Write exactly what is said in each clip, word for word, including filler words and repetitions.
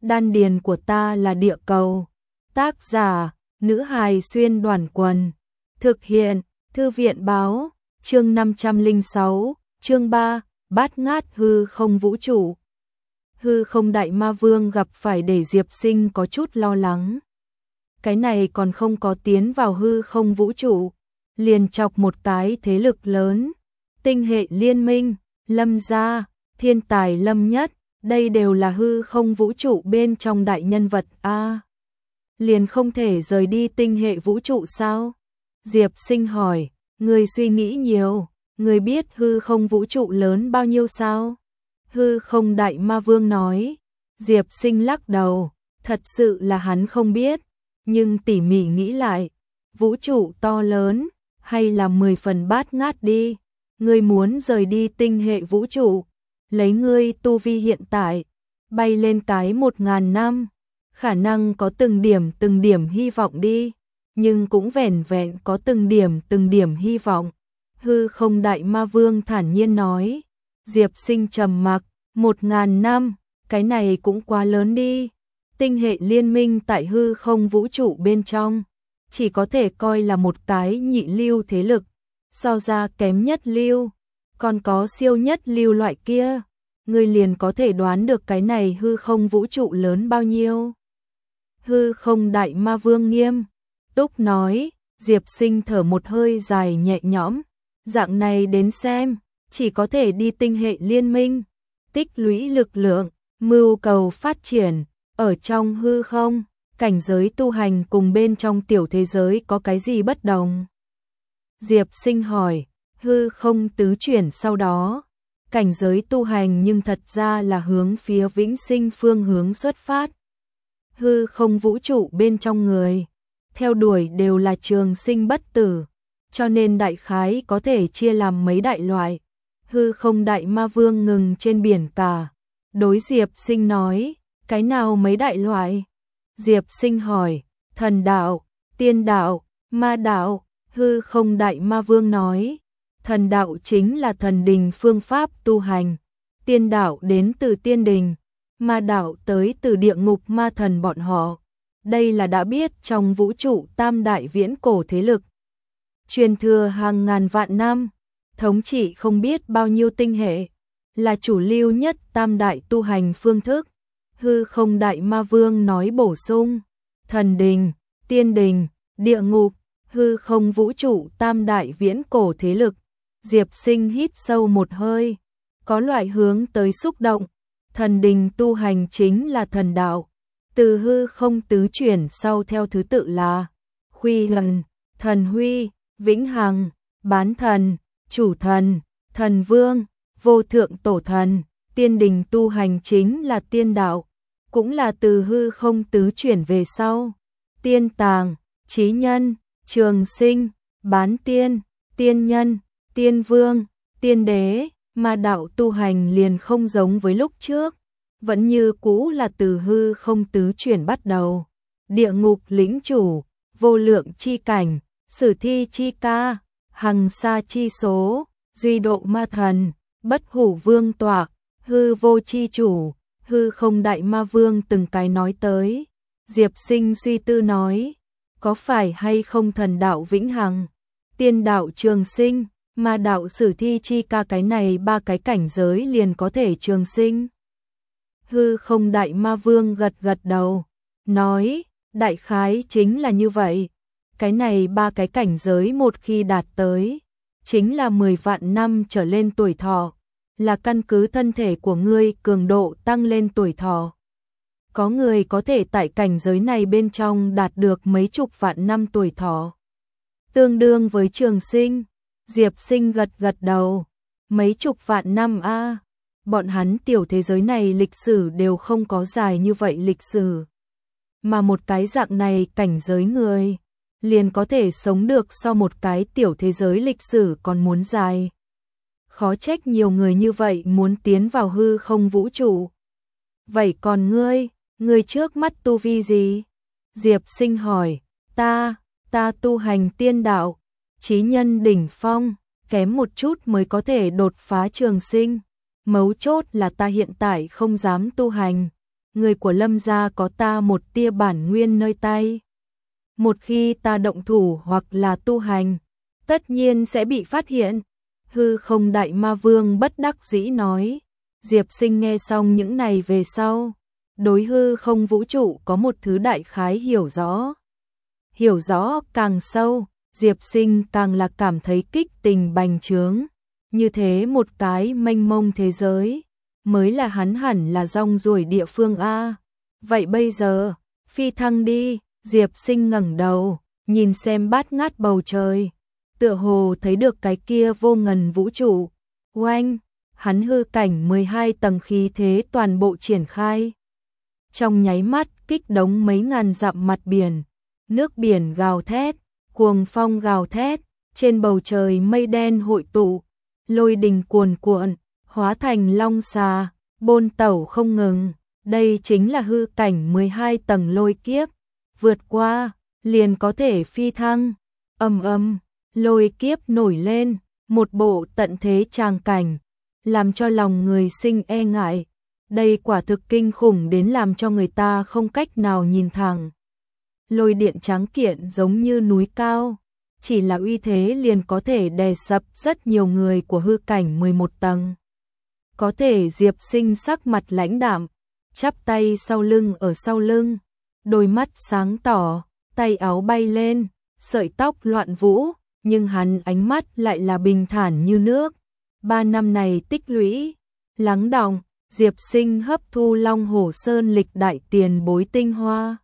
đan điền của ta là địa cầu. Tác giả, nữ hài xuyên đoàn quần. Thực hiện, thư viện báo, chương năm trăm lẻ sáu, chương ba, bát ngát hư không vũ trụ. Hư không đại ma vương gặp phải để Diệp Sinh có chút lo lắng. Cái này còn không có tiến vào hư không vũ trụ, liền chọc một cái thế lực lớn. Tinh hệ liên minh, Lâm gia, thiên tài Lâm Nhất, đây đều là hư không vũ trụ bên trong đại nhân vật a. Liền không thể rời đi tinh hệ vũ trụ sao? Diệp Sinh hỏi, người suy nghĩ nhiều, người biết hư không vũ trụ lớn bao nhiêu sao? Hư không đại ma vương nói. Diệp Sinh lắc đầu, thật sự là hắn không biết, nhưng tỉ mỉ nghĩ lại, vũ trụ to lớn, hay là mười phần bát ngát đi. Ngươi muốn rời đi tinh hệ vũ trụ, lấy ngươi tu vi hiện tại, bay lên cái một ngàn năm, khả năng có từng điểm từng điểm hy vọng đi, nhưng cũng vẻn vẹn có từng điểm từng điểm hy vọng. Hư không đại ma vương thản nhiên nói. Diệp Sinh trầm mặc, một ngàn năm, cái này cũng quá lớn đi. Tinh hệ liên minh tại hư không vũ trụ bên trong, chỉ có thể coi là một cái nhị lưu thế lực, so ra kém nhất lưu, còn có siêu nhất lưu loại kia, ngươi liền có thể đoán được cái này hư không vũ trụ lớn bao nhiêu. Hư không đại ma vương nghiêm túc nói. Diệp Sinh thở một hơi dài nhẹ nhõm, dạng này đến xem, chỉ có thể đi tinh hệ liên minh, tích lũy lực lượng, mưu cầu phát triển. Ở trong hư không, cảnh giới tu hành cùng bên trong tiểu thế giới có cái gì bất đồng? Diệp Sinh hỏi. Hư không tứ chuyển sau đó, cảnh giới tu hành nhưng thật ra là hướng phía vĩnh sinh phương hướng xuất phát. Hư không vũ trụ bên trong người, theo đuổi đều là trường sinh bất tử, cho nên đại khái có thể chia làm mấy đại loại. Hư không đại ma vương ngừng trên biển cả, đối Diệp Sinh nói, cái nào mấy đại loại? Diệp Sinh hỏi, thần đạo, tiên đạo, ma đạo. Hư không đại ma vương nói, thần đạo chính là thần đình phương pháp tu hành, tiên đạo đến từ tiên đình, ma đạo tới từ địa ngục ma thần bọn họ. Đây là đã biết trong vũ trụ tam đại viễn cổ thế lực, truyền thừa hàng ngàn vạn năm, thống trị không biết bao nhiêu tinh hệ, là chủ lưu nhất tam đại tu hành phương thức. Hư không đại ma vương nói bổ sung, thần đình, tiên đình, địa ngục, hư không vũ trụ tam đại viễn cổ thế lực. Diệp Sinh hít sâu một hơi, có loại hướng tới xúc động. Thần đình tu hành chính là thần đạo, từ hư không tứ chuyển sau theo thứ tự là Khuy Lần, Thần Huy, Vĩnh Hằng, Bán Thần, Chủ Thần, Thần Vương, Vô Thượng Tổ Thần. Tiên đình tu hành chính là tiên đạo, cũng là từ hư không tứ chuyển về sau. Tiên Tàng, Chí Nhân, Trường Sinh, Bán Tiên, Tiên Nhân, Tiên Vương, Tiên Đế. Ma đạo tu hành liền không giống với lúc trước, vẫn như cũ là từ hư không tứ chuyển bắt đầu. Địa ngục lĩnh chủ, vô lượng chi cảnh, sử thi chi ca, hằng sa chi số, duy độ ma thần, bất hủ vương tọa, hư vô chi chủ. Hư không đại ma vương từng cái nói tới. Diệp Sinh suy tư nói, có phải hay không thần đạo vĩnh hằng, tiên đạo trường sinh, ma đạo sử thi chi ca, cái này ba cái cảnh giới liền có thể trường sinh? Hư không đại ma vương gật gật đầu, nói, đại khái chính là như vậy. Cái này ba cái cảnh giới một khi đạt tới, chính là mười vạn năm trở lên tuổi thọ, là căn cứ thân thể của ngươi cường độ tăng lên tuổi thọ. Có người có thể tại cảnh giới này bên trong đạt được mấy chục vạn năm tuổi thọ, tương đương với trường sinh. Diệp Sinh gật gật đầu, mấy chục vạn năm a, à. Bọn hắn tiểu thế giới này lịch sử đều không có dài như vậy lịch sử, mà một cái dạng này cảnh giới người liền có thể sống được so một cái tiểu thế giới lịch sử còn muốn dài. Khó trách nhiều người như vậy muốn tiến vào hư không vũ trụ. Vậy còn ngươi, ngươi trước mắt tu vi gì? Diệp Sinh hỏi. Ta, ta tu hành tiên đạo, chí nhân đỉnh phong, kém một chút mới có thể đột phá trường sinh. Mấu chốt là ta hiện tại không dám tu hành, người của Lâm gia có ta một tia bản nguyên nơi tay. Một khi ta động thủ hoặc là tu hành, tất nhiên sẽ bị phát hiện. Hư không đại ma vương bất đắc dĩ nói. Diệp Sinh nghe xong những này về sau, đối hư không vũ trụ có một thứ đại khái hiểu rõ. Hiểu rõ càng sâu, Diệp Sinh càng là cảm thấy kích tình bành trướng. Như thế một cái mênh mông thế giới, mới là hắn hẳn là rong ruổi địa phương a. Vậy bây giờ, phi thăng đi. Diệp Sinh ngẩng đầu, nhìn xem bát ngát bầu trời, tựa hồ thấy được cái kia vô ngần vũ trụ. Oanh, hắn hư cảnh mười hai tầng khí thế toàn bộ triển khai. Trong nháy mắt kích đống mấy ngàn dặm mặt biển, nước biển gào thét, cuồng phong gào thét, trên bầu trời mây đen hội tụ, lôi đình cuồn cuộn, hóa thành long xà, bôn tẩu không ngừng. Đây chính là hư cảnh mười hai tầng lôi kiếp. Vượt qua, liền có thể phi thăng. Ầm ầm, lôi kiếp nổi lên, một bộ tận thế tràng cảnh, làm cho lòng người sinh e ngại. Đây quả thực kinh khủng đến làm cho người ta không cách nào nhìn thẳng. Lôi điện trắng kiện giống như núi cao, chỉ là uy thế liền có thể đè sập rất nhiều người của hư cảnh mười một tầng. Có thể Diệp Sinh sắc mặt lãnh đạm, chắp tay sau lưng ở sau lưng, đôi mắt sáng tỏ, tay áo bay lên, sợi tóc loạn vũ, nhưng hắn ánh mắt lại là bình thản như nước. Ba năm này tích lũy, lắng đọng, Diệp Sinh hấp thu Long Hổ Sơn lịch đại tiền bối tinh hoa,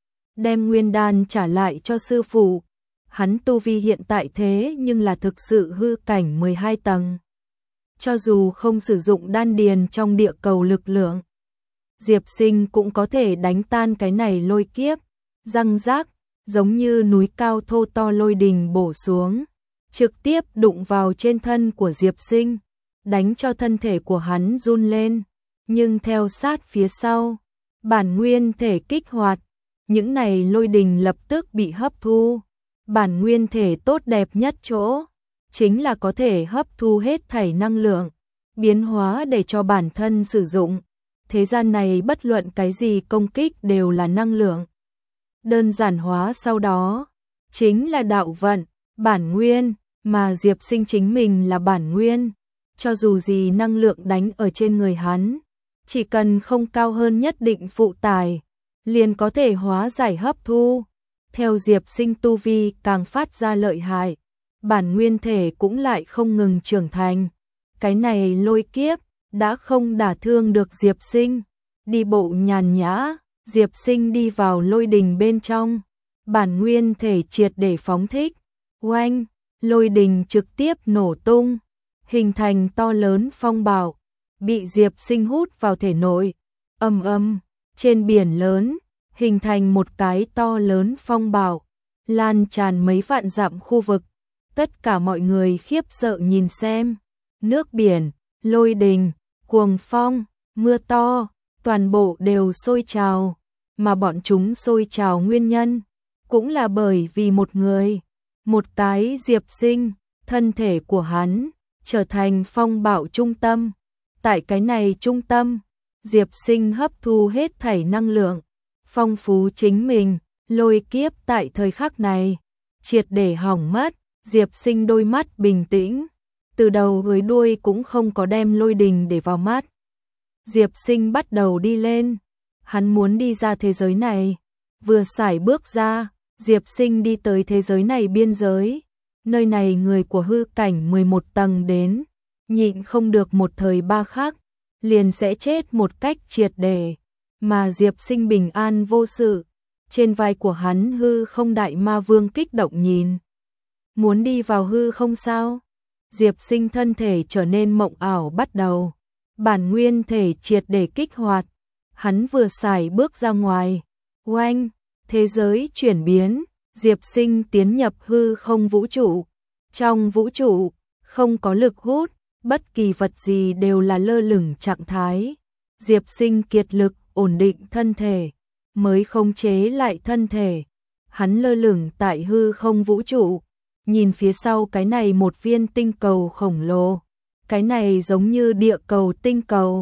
đem nguyên đan trả lại cho sư phụ. Hắn tu vi hiện tại thế nhưng là thực sự hư cảnh mười hai tầng. Cho dù không sử dụng đan điền trong địa cầu lực lượng, Diệp Sinh cũng có thể đánh tan cái này lôi kiếp. Răng rác, giống như núi cao thô to lôi đình bổ xuống, trực tiếp đụng vào trên thân của Diệp Sinh, đánh cho thân thể của hắn run lên. Nhưng theo sát phía sau, bản nguyên thể kích hoạt, những này lôi đình lập tức bị hấp thu. Bản nguyên thể tốt đẹp nhất chỗ, chính là có thể hấp thu hết thảy năng lượng, biến hóa để cho bản thân sử dụng. Thế gian này bất luận cái gì công kích đều là năng lượng. Đơn giản hóa sau đó, chính là đạo vận, bản nguyên, mà Diệp Sinh chính mình là bản nguyên. Cho dù gì năng lượng đánh ở trên người hắn, chỉ cần không cao hơn nhất định phụ tải, liền có thể hóa giải hấp thu. Theo Diệp Sinh tu vi càng phát ra lợi hại, bản nguyên thể cũng lại không ngừng trưởng thành. Cái này lôi kiếp đã không đả thương được Diệp Sinh. Đi bộ nhàn nhã, Diệp Sinh đi vào lôi đình bên trong, bản nguyên thể triệt để phóng thích. Oanh, lôi đình trực tiếp nổ tung, hình thành to lớn phong bạo, bị Diệp Sinh hút vào thể nội. Ầm ầm, trên biển lớn, hình thành một cái to lớn phong bạo, lan tràn mấy vạn dặm khu vực. Tất cả mọi người khiếp sợ nhìn xem, nước biển, lôi đình, cuồng phong, mưa to, toàn bộ đều sôi trào, mà bọn chúng sôi trào nguyên nhân cũng là bởi vì một người, một cái Diệp Sinh. Thân thể của hắn trở thành phong bạo trung tâm. Tại cái này trung tâm, Diệp Sinh hấp thu hết thảy năng lượng, phong phú chính mình. Lôi kiếp tại thời khắc này triệt để hỏng mất. Diệp Sinh đôi mắt bình tĩnh, từ đầu với đuôi cũng không có đem lôi đình để vào mắt. Diệp Sinh bắt đầu đi lên, hắn muốn đi ra thế giới này. Vừa sải bước ra, Diệp Sinh đi tới thế giới này biên giới. Nơi này người của hư cảnh mười một tầng đến, nhịn không được một thời ba khắc, liền sẽ chết một cách triệt để. Mà Diệp Sinh bình an vô sự. Trên vai của hắn hư không đại ma vương kích động nhìn. Muốn đi vào hư không sao? Diệp Sinh thân thể trở nên mộng ảo bắt đầu. Bản nguyên thể triệt để kích hoạt. Hắn vừa sải bước ra ngoài. Oanh, thế giới chuyển biến. Diệp Sinh tiến nhập hư không vũ trụ. Trong vũ trụ, không có lực hút, bất kỳ vật gì đều là lơ lửng trạng thái. Diệp Sinh kiệt lực ổn định thân thể, mới khống chế lại thân thể. Hắn lơ lửng tại hư không vũ trụ, nhìn phía sau cái này một viên tinh cầu khổng lồ. Cái này giống như địa cầu tinh cầu,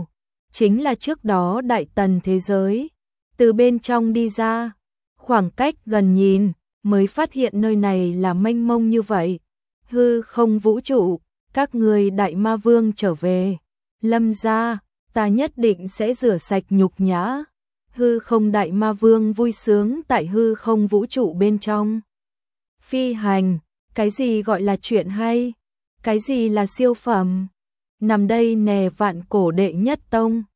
chính là trước đó Đại Tần thế giới. Từ bên trong đi ra, khoảng cách gần nhìn, mới phát hiện nơi này là mênh mông như vậy. Hư không vũ trụ, các người Đại Ma Vương trở về. Lâm gia, ta nhất định sẽ rửa sạch nhục nhã. Hư không Đại Ma Vương vui sướng tại hư không vũ trụ bên trong. Phi hành, cái gì gọi là chuyện hay? Cái gì là siêu phẩm? Nằm đây nè vạn cổ đệ nhất tông.